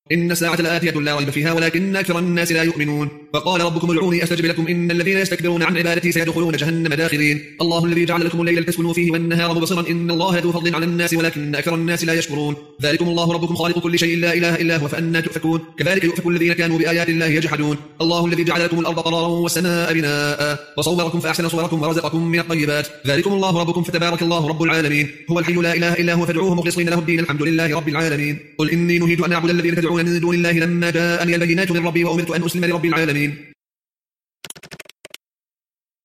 إن الساعة لآتية لا ريب فيها ولكن أكثر الناس لا يؤمنون. فقال ربكم ادعوني أستجب لكم إن الذين يستكبرون عن عبادتي سيدخلون جهنم داخرين. الله الذي جعل لكم الليل لتسكنوا فيه والنهار مبصرا إن الله ذو فضل على الناس ولكن أكثر الناس لا يشكرون. ذلكم الله ربكم خالق كل شيء لا إله إلا هو فأنى تؤفكون. كذلك يؤفك الذين كانوا بآيات الله يجحدون. الله الذي جعل لكم الأرض قرارا والسماء بناء وصوركم فأحسن صوركم ورزقكم من الطيبات. ذلكم الله ربكم فتبارك الله رب العالمين. هو الحي لا إله إلا هو فادعوه مخلصين له الدين الحمد لله رب العالمين. قل إني نهيت أن أعبد الذين تدعون من دون الله لما جاءني البينات من ربي وأمرت أن أسلم لرب العالمين.